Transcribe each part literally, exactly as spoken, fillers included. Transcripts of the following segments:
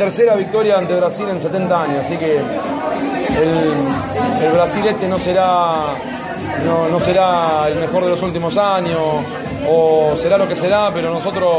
tercera victoria ante Brasil en setenta años, así que el, el Brasil este no será, no, no será el mejor de los últimos años, o será lo que será, pero nosotros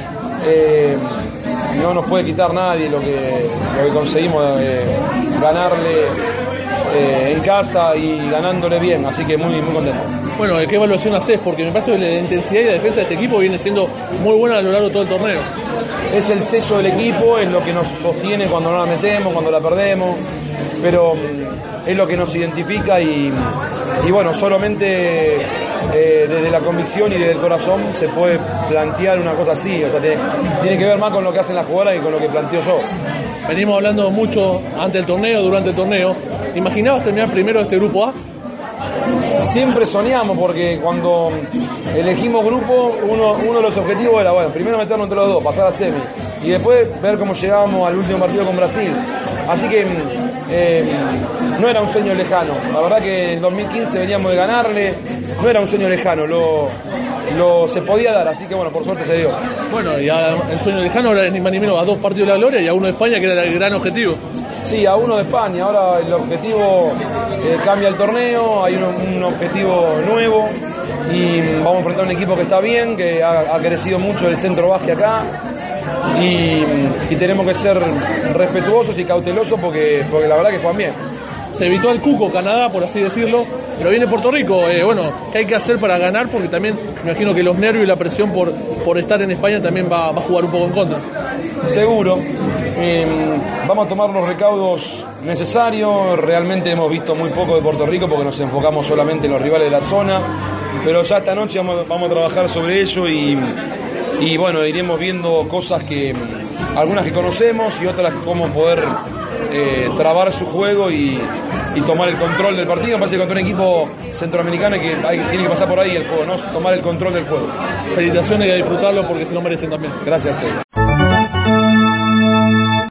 eh, no nos puede quitar nadie lo que, lo que conseguimos eh, ganarle eh, en casa y ganándole bien, así que muy, muy contento. Bueno, ¿qué evaluación haces? Porque me parece que la intensidad y la defensa de este equipo viene siendo muy buena a lo largo de todo el torneo. Es el sello del equipo, es lo que nos sostiene cuando no la metemos, cuando la perdemos, pero es lo que nos identifica y, y bueno, solamente eh, desde la convicción y desde el corazón se puede plantear una cosa así, o sea, tiene, tiene que ver más con lo que hacen las jugadoras que con lo que planteo yo. Venimos hablando mucho antes del torneo, durante el torneo. ¿Imaginabas terminar primero este grupo A? Siempre soñamos porque cuando elegimos grupo, uno, uno de los objetivos era, bueno, primero meternos entre los dos, pasar a semi, y después ver cómo llegábamos al último partido con Brasil. Así que eh, no era un sueño lejano. La verdad que en dos mil quince veníamos de ganarle, no era un sueño lejano, lo, lo se podía dar, así que bueno, por suerte se dio. Bueno, y a, el sueño lejano ahora es ni más ni menos a dos partidos de la gloria y a uno de España, que era el gran objetivo. Sí, a uno de España, ahora el objetivo eh, cambia el torneo, hay un, un objetivo nuevo y vamos a enfrentar un equipo que está bien, que ha, ha crecido mucho el centro básquet acá y, y tenemos que ser respetuosos y cautelosos porque, porque la verdad que juegan bien. Se evitó al cuco Canadá, por así decirlo, pero viene Puerto Rico. Eh, bueno, ¿qué hay que hacer para ganar? Porque también me imagino que los nervios y la presión por, por estar en España también va, va a jugar un poco en contra. Seguro. Eh, vamos a tomar los recaudos necesarios. Realmente hemos visto muy poco de Puerto Rico porque nos enfocamos solamente en los rivales de la zona, pero ya esta noche vamos, vamos a trabajar sobre ello y, y bueno, iremos viendo cosas que algunas que conocemos y otras cómo poder eh, trabar su juego y, y tomar el control del partido. Me parece que contra un equipo centroamericano que hay, tiene que pasar por ahí el juego, ¿no? Tomar el control del juego. Felicitaciones y a disfrutarlo porque se lo merecen también. Gracias a ustedes.